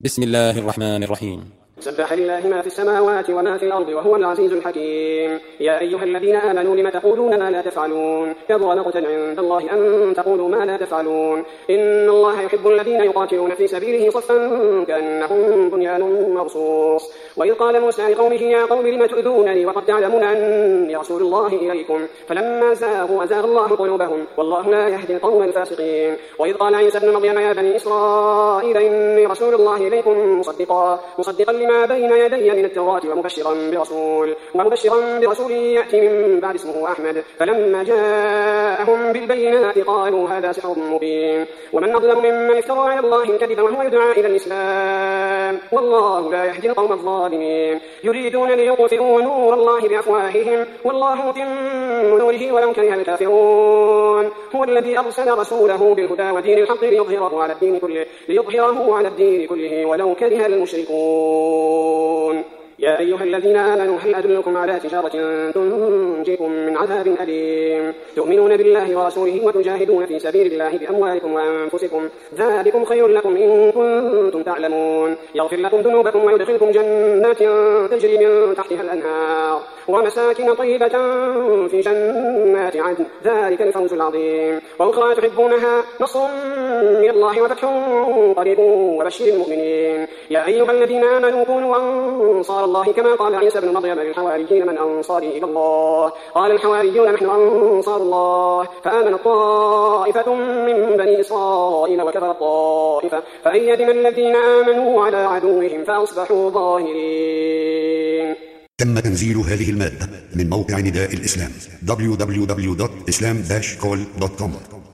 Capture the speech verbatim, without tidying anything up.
بسم الله الرحمن الرحيم. سبح لله ما في السماوات وما في الأرض وهو العزيز الحكيم. يا أيها الذين آمنوا لم تقولون ما لا تفعلون كبر مقتا عند الله أن تقولوا ما لا تفعلون. إن الله يحب الذين يقاتلون في سبيله صفا كأنهم بنيان مرصوص. وإذ قال موسى لقومه يا قوم لم تؤذونني وقد تعلمون أني رسول الله إليكم فلما زاغوا أزاغ الله قلوبهم والله لا يهدي القوم الفاسقين. وإذ قال عيسى ابن مريم يا بني إسرائيل إني رسول الله إليكم مصدقا مصدقا لما بين يدي من التوراة ومبشرا برسول ومبشرا برسول يأتي من بعد اسمه أحمد. فلما جاءهم بالبينات قالوا هذا سحر مبين ومن أظلم ممن افترى على الله الكذب وهو يدعى إلى الإسلام والله لا يهدي القوم الظالمين. يريدون ليطفئوا نور الله بأفواههم والله متم نوره ولو كره الكافرون. هو الذي أرسل رسوله بالهدى ودين الحق ليظهره على الدين كله ليظهره على الدين كله ولو كره المشركون. يا أيها الذين آمنوا هل أدلكم على تجارة تنجيكم من عذاب أليم تؤمنون بالله ورسوله وتجاهدون في سبيل الله بأموالكم وأنفسكم ذلكم خير لكم إن كنتم تعلمون. يغفر لكم ذنوبكم ويدخلكم جنات تجري من تحتها الأنهار ومساكن طيبة في جنات عدن ذلك الفوز العظيم. وأخرى تحبونها نصر من الله وفتح قريب وبشر المؤمنين. يا أيها الذين آمنوا كونوا أنصار الله كما قال عيسى ابن مريم للحواريين من أنصاري إلى الله قال الحواريون نحن أنصار الله فآمن طائفة من بني إسرائيل وكفر الطائفة فأيدنا الذين آمنوا على عدوهم فأصبحوا ظاهرين. تم تنزيل هذه المادة من موقع نداء الإسلام دبليو دبليو دبليو دوت إسلام داش كول دوت كوم.